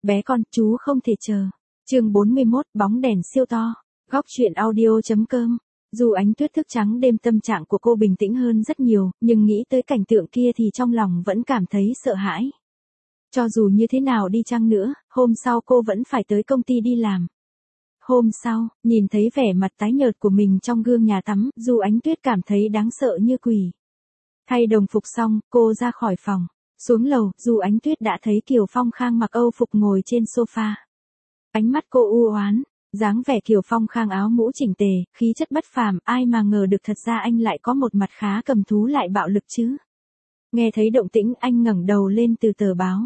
Bé con, chú không thể chờ. Chương 41, bóng đèn siêu to. Góc truyện audio.com. Dù Ánh Tuyết thức trắng đêm tâm trạng của cô bình tĩnh hơn rất nhiều, nhưng nghĩ tới cảnh tượng kia thì trong lòng vẫn cảm thấy sợ hãi. Cho dù như thế nào đi chăng nữa, hôm sau cô vẫn phải tới công ty đi làm. Hôm sau, nhìn thấy vẻ mặt tái nhợt của mình trong gương nhà tắm, Dù Ánh Tuyết cảm thấy đáng sợ như quỷ. Thay đồng phục xong, cô ra khỏi phòng. Xuống lầu, Dù Ánh Tuyết đã thấy Kiều Phong Khang mặc Âu phục ngồi trên sofa. Ánh mắt cô u oán, dáng vẻ Kiều Phong Khang áo mũ chỉnh tề, khí chất bất phàm, ai mà ngờ được thật ra anh lại có một mặt khá cầm thú lại bạo lực chứ. Nghe thấy động tĩnh anh ngẩng đầu lên từ tờ báo.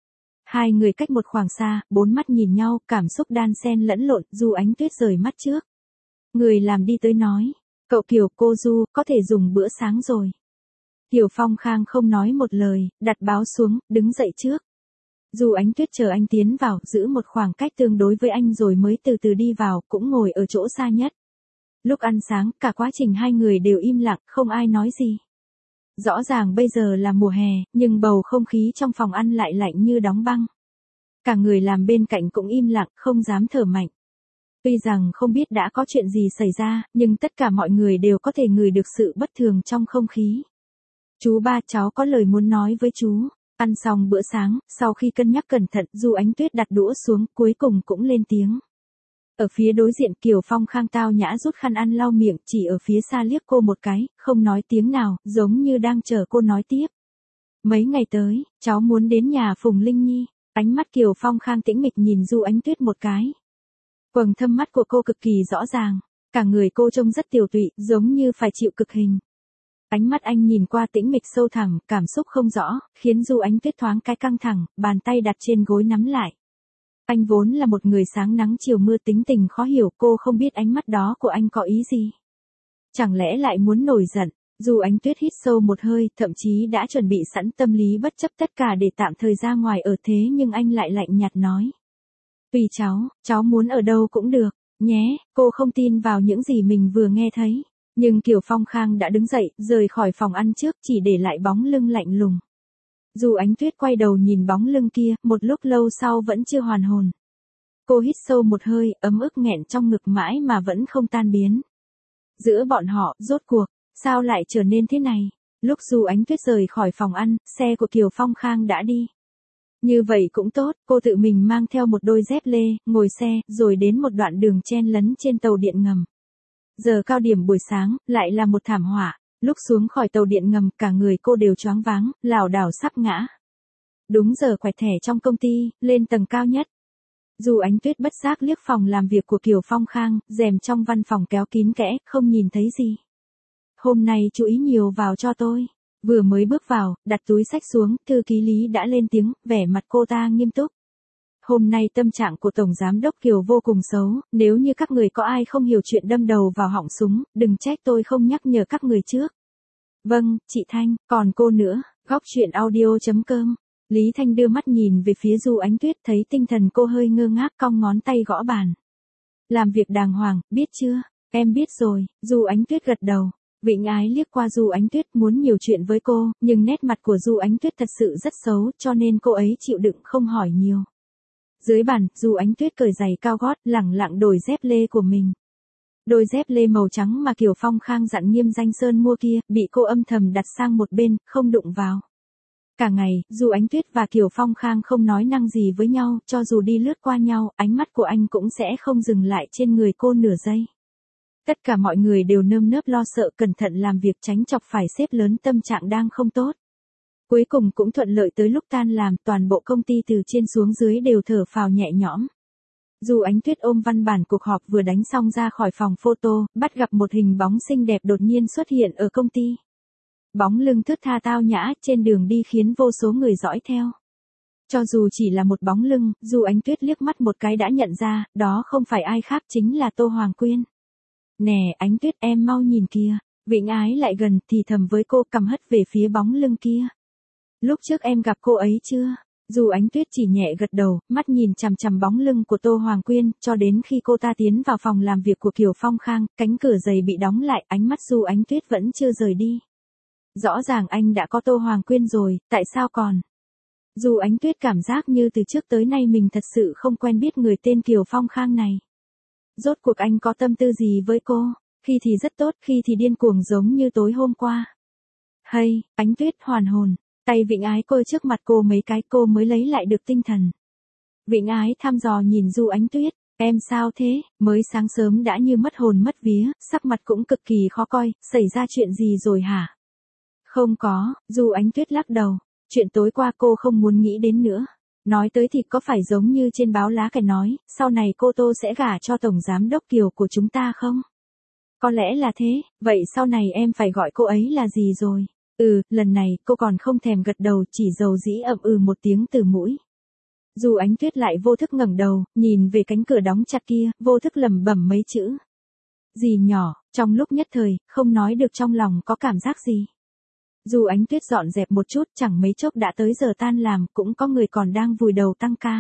Hai người cách một khoảng xa, bốn mắt nhìn nhau, cảm xúc đan xen lẫn lộn, Dù Ánh Tuyết rời mắt trước. Người làm đi tới nói, cậu Kiều, cô Du, có thể dùng bữa sáng rồi. Kiều Phong Khang không nói một lời, đặt báo xuống, đứng dậy trước. Dù Ánh Tuyết chờ anh tiến vào, giữ một khoảng cách tương đối với anh rồi mới từ từ đi vào, cũng ngồi ở chỗ xa nhất. Lúc ăn sáng, cả quá trình hai người đều im lặng, không ai nói gì. Rõ ràng bây giờ là mùa hè, nhưng bầu không khí trong phòng ăn lại lạnh như đóng băng. Cả người làm bên cạnh cũng im lặng, không dám thở mạnh. Tuy rằng không biết đã có chuyện gì xảy ra, nhưng tất cả mọi người đều có thể ngửi được sự bất thường trong không khí. Chú ba, cháu có lời muốn nói với chú. Ăn xong bữa sáng, sau khi cân nhắc cẩn thận, Dù Ánh Tuyết đặt đũa xuống, cuối cùng cũng lên tiếng. Ở phía đối diện, Kiều Phong Khang tao nhã rút khăn ăn lau miệng, chỉ ở phía xa liếc cô một cái, không nói tiếng nào, giống như đang chờ cô nói tiếp. Mấy ngày tới, cháu muốn đến nhà Phùng Linh Nhi. Ánh mắt Kiều Phong Khang tĩnh mịch nhìn Dù Ánh Tuyết một cái. Quầng thâm mắt của cô cực kỳ rõ ràng, cả người cô trông rất tiều tụy, giống như phải chịu cực hình. Ánh mắt anh nhìn qua tĩnh mịch sâu thẳm, cảm xúc không rõ, khiến Dù Ánh Tuyết thoáng cái căng thẳng, bàn tay đặt trên gối nắm lại. Anh vốn là một người sáng nắng chiều mưa, tính tình khó hiểu, cô không biết ánh mắt đó của anh có ý gì. Chẳng lẽ lại muốn nổi giận? Dù Ánh Tuyết hít sâu một hơi, thậm chí đã chuẩn bị sẵn tâm lý bất chấp tất cả để tạm thời ra ngoài ở, thế nhưng anh lại lạnh nhạt nói. Tùy cháu muốn ở đâu cũng được, nhé, cô không tin vào những gì mình vừa nghe thấy. Nhưng Kiều Phong Khang đã đứng dậy, rời khỏi phòng ăn trước, chỉ để lại bóng lưng lạnh lùng. Dù Ánh Tuyết quay đầu nhìn bóng lưng kia, một lúc lâu sau vẫn chưa hoàn hồn. Cô hít sâu một hơi, ấm ức nghẹn trong ngực mãi mà vẫn không tan biến. Giữa bọn họ, rốt cuộc, sao lại trở nên thế này? Lúc Dù Ánh Tuyết rời khỏi phòng ăn, xe của Kiều Phong Khang đã đi. Như vậy cũng tốt, cô tự mình mang theo một đôi dép lê, ngồi xe, rồi đến một đoạn đường chen lấn trên tàu điện ngầm. Giờ cao điểm buổi sáng, lại là một thảm họa. Lúc xuống khỏi tàu điện ngầm, cả người cô đều choáng váng, lảo đảo sắp ngã. Đúng giờ quẹt thẻ trong công ty, lên tầng cao nhất. Dù Ánh Tuyết bất giác liếc phòng làm việc của Kiều Phong Khang, rèm trong văn phòng kéo kín kẽ, không nhìn thấy gì. Hôm nay chú ý nhiều vào cho tôi. Vừa mới bước vào, đặt túi xách xuống, thư ký Lý đã lên tiếng, vẻ mặt cô ta nghiêm túc. Hôm nay tâm trạng của Tổng Giám đốc Kiều vô cùng xấu, nếu như các người có ai không hiểu chuyện đâm đầu vào họng súng, đừng trách tôi không nhắc nhở các người trước. Vâng, chị Thanh, còn cô nữa, góc truyện audio.com. Lý Thanh đưa mắt nhìn về phía Dù Ánh Tuyết, thấy tinh thần cô hơi ngơ ngác, cong ngón tay gõ bàn. Làm việc đàng hoàng, biết chưa? Em biết rồi, Dù Ánh Tuyết gật đầu. Vịnh Ái liếc qua Dù Ánh Tuyết muốn nhiều chuyện với cô, nhưng nét mặt của Dù Ánh Tuyết thật sự rất xấu, cho nên cô ấy chịu đựng không hỏi nhiều. Dưới bàn, Dù Ánh Tuyết cởi giày cao gót, lẳng lặng đổi dép lê của mình. Đôi dép lê màu trắng mà Kiều Phong Khang dặn Nghiêm Danh Sơn mua kia, bị cô âm thầm đặt sang một bên, không đụng vào. Cả ngày, Dù Ánh Tuyết và Kiều Phong Khang không nói năng gì với nhau, cho dù đi lướt qua nhau, ánh mắt của anh cũng sẽ không dừng lại trên người cô nửa giây. Tất cả mọi người đều nơm nớp lo sợ, cẩn thận làm việc tránh chọc phải sếp lớn tâm trạng đang không tốt. Cuối cùng cũng thuận lợi, tới lúc tan làm, toàn bộ công ty từ trên xuống dưới đều thở phào nhẹ nhõm. Dù Ánh Tuyết ôm văn bản cuộc họp vừa đánh xong ra khỏi phòng photo, bắt gặp một hình bóng xinh đẹp đột nhiên xuất hiện ở công ty. Bóng lưng thướt tha tao nhã trên đường đi khiến vô số người dõi theo. Cho dù chỉ là một bóng lưng, Dù Ánh Tuyết liếc mắt một cái đã nhận ra, đó không phải ai khác chính là Tô Hoàng Quyên. Nè Ánh Tuyết, em mau nhìn kìa. Vịnh Ái lại gần thì thầm với cô, cầm hất về phía bóng lưng kia. Lúc trước em gặp cô ấy chưa? Dù Ánh Tuyết chỉ nhẹ gật đầu, mắt nhìn chằm chằm bóng lưng của Tô Hoàng Quyên, cho đến khi cô ta tiến vào phòng làm việc của Kiều Phong Khang, cánh cửa dày bị đóng lại, ánh mắt Dù Ánh Tuyết vẫn chưa rời đi. Rõ ràng anh đã có Tô Hoàng Quyên rồi, tại sao còn? Dù Ánh Tuyết cảm giác như từ trước tới nay mình thật sự không quen biết người tên Kiều Phong Khang này. Rốt cuộc anh có tâm tư gì với cô? Khi thì rất tốt, khi thì điên cuồng giống như tối hôm qua. Hay, Ánh Tuyết hoàn hồn, tay Vịnh Ái cô trước mặt cô mấy cái cô mới lấy lại được tinh thần. Vịnh Ái thăm dò nhìn Du Ánh Tuyết, em sao thế, mới sáng sớm đã như mất hồn mất vía, sắc mặt cũng cực kỳ khó coi, xảy ra chuyện gì rồi hả? Không có, Du Ánh Tuyết lắc đầu, chuyện tối qua cô không muốn nghĩ đến nữa. Nói tới thì có phải giống như trên báo lá cải nói, sau này cô Tô sẽ gả cho Tổng Giám Đốc Kiều của chúng ta không? Có lẽ là thế, vậy sau này em phải gọi cô ấy là gì rồi? Lần này cô còn không thèm gật đầu chỉ dầu dĩ ậm một tiếng từ mũi. Dù Ánh Tuyết lại vô thức ngẩng đầu, nhìn về cánh cửa đóng chặt kia, vô thức lẩm bẩm mấy chữ. Dì nhỏ, trong lúc nhất thời, không nói được trong lòng có cảm giác gì. Dù Ánh Tuyết dọn dẹp một chút chẳng mấy chốc đã tới giờ tan làm, cũng có người còn đang vùi đầu tăng ca.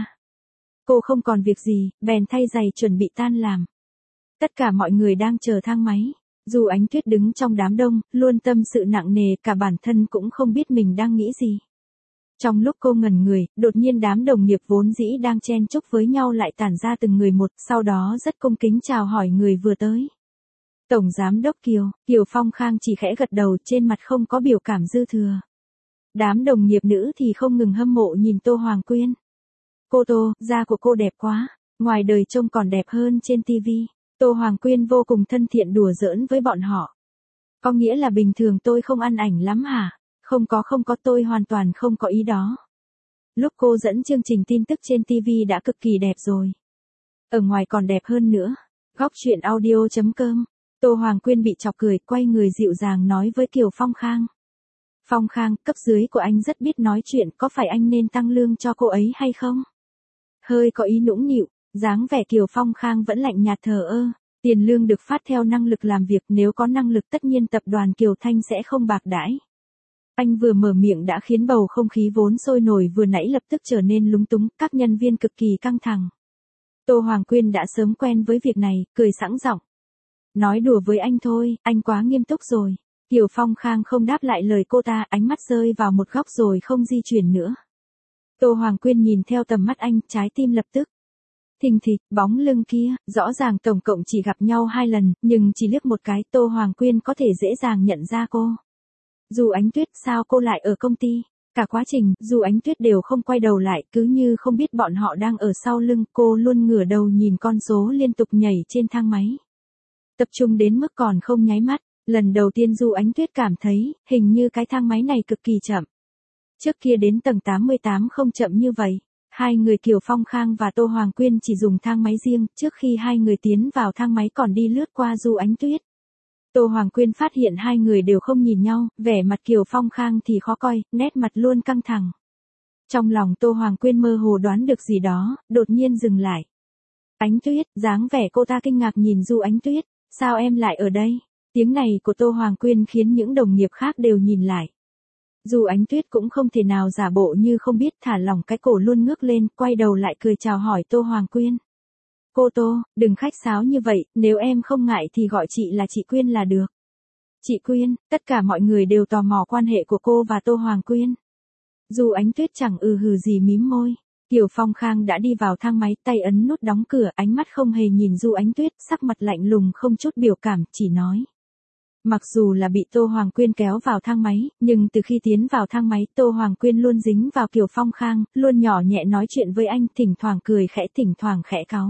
Cô không còn việc gì, bèn thay giày chuẩn bị tan làm. Tất cả mọi người đang chờ thang máy. Dù Ánh Tuyết đứng trong đám đông, luôn tâm sự nặng nề, cả bản thân cũng không biết mình đang nghĩ gì. Trong lúc cô ngẩn người, đột nhiên đám đồng nghiệp vốn dĩ đang chen chúc với nhau lại tản ra từng người một, sau đó rất cung kính chào hỏi người vừa tới. Tổng Giám Đốc Kiều Phong Khang chỉ khẽ gật đầu, trên mặt không có biểu cảm dư thừa. Đám đồng nghiệp nữ thì không ngừng hâm mộ nhìn Tô Hoàng Quyên. Cô Tô, da của cô đẹp quá, ngoài đời trông còn đẹp hơn trên tivi. Tô Hoàng Quyên vô cùng thân thiện đùa giỡn với bọn họ. Có nghĩa là bình thường tôi không ăn ảnh lắm hả? Không có, tôi hoàn toàn không có ý đó. Lúc cô dẫn chương trình tin tức trên TV đã cực kỳ đẹp rồi. Ở ngoài còn đẹp hơn nữa. Góc truyện audio.com. Tô Hoàng Quyên bị chọc cười, quay người dịu dàng nói với Kiều Phong Khang. Phong Khang, cấp dưới của anh rất biết nói chuyện, có phải anh nên tăng lương cho cô ấy hay không? Hơi có ý nũng nịu, dáng vẻ Kiều Phong Khang vẫn lạnh nhạt thờ ơ. Tiền lương được phát theo năng lực làm việc, nếu có năng lực tất nhiên tập đoàn Kiều Thanh sẽ không bạc đãi. Anh vừa mở miệng đã khiến bầu không khí vốn sôi nổi vừa nãy lập tức trở nên lúng túng, các nhân viên cực kỳ căng thẳng. Tô Hoàng Quyên đã sớm quen với việc này, cười sẵn giọng. Nói đùa với anh thôi, anh quá nghiêm túc rồi. Kiều Phong Khang không đáp lại lời cô ta, ánh mắt rơi vào một góc rồi không di chuyển nữa. Tô Hoàng Quyên nhìn theo tầm mắt anh, trái tim lập tức. Thình thịch, bóng lưng kia, rõ ràng tổng cộng chỉ gặp nhau 2 lần, nhưng chỉ liếc một cái, Tô Hoàng Quyên có thể dễ dàng nhận ra cô. Dù Ánh Tuyết, sao cô lại ở công ty? Cả quá trình, Dù Ánh Tuyết đều không quay đầu lại, cứ như không biết bọn họ đang ở sau lưng, cô luôn ngửa đầu nhìn con số liên tục nhảy trên thang máy. Tập trung đến mức còn không nháy mắt, lần đầu tiên Dù Ánh Tuyết cảm thấy, hình như cái thang máy này cực kỳ chậm. Trước kia đến tầng 88 không chậm như vậy. Hai người Kiều Phong Khang và Tô Hoàng Quyên chỉ dùng thang máy riêng, trước khi hai người tiến vào thang máy còn đi lướt qua Dù Ánh Tuyết. Tô Hoàng Quyên phát hiện hai người đều không nhìn nhau, vẻ mặt Kiều Phong Khang thì khó coi, nét mặt luôn căng thẳng. Trong lòng Tô Hoàng Quyên mơ hồ đoán được gì đó, đột nhiên dừng lại. Ánh Tuyết, dáng vẻ cô ta kinh ngạc nhìn Dù Ánh Tuyết, sao em lại ở đây? Tiếng này của Tô Hoàng Quyên khiến những đồng nghiệp khác đều nhìn lại. Dù Ánh Tuyết cũng không thể nào giả bộ như không biết, thả lỏng cái cổ luôn ngước lên, quay đầu lại cười chào hỏi Tô Hoàng Quyên. Cô Tô, đừng khách sáo như vậy, nếu em không ngại thì gọi chị là chị Quyên là được. Chị Quyên, tất cả mọi người đều tò mò quan hệ của cô và Tô Hoàng Quyên. Dù Ánh Tuyết chẳng hừ gì mím môi. Kiều Phong Khang đã đi vào thang máy, tay ấn nút đóng cửa, ánh mắt không hề nhìn Dù Ánh Tuyết, sắc mặt lạnh lùng không chút biểu cảm, chỉ nói. Mặc dù là bị Tô Hoàng Quyên kéo vào thang máy, nhưng từ khi tiến vào thang máy, Tô Hoàng Quyên luôn dính vào Kiều Phong Khang, luôn nhỏ nhẹ nói chuyện với anh, thỉnh thoảng cười khẽ, thỉnh thoảng khẽ cáu.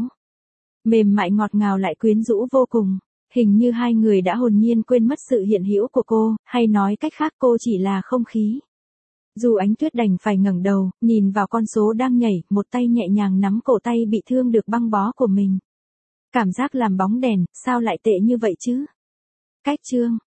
Mềm mại ngọt ngào lại quyến rũ vô cùng. Hình như hai người đã hồn nhiên quên mất sự hiện hữu của cô, hay nói cách khác cô chỉ là không khí. Dù Ánh Tuyết đành phải ngẩng đầu, nhìn vào con số đang nhảy, một tay nhẹ nhàng nắm cổ tay bị thương được băng bó của mình. Cảm giác làm bóng đèn, sao lại tệ như vậy chứ? Cách chương.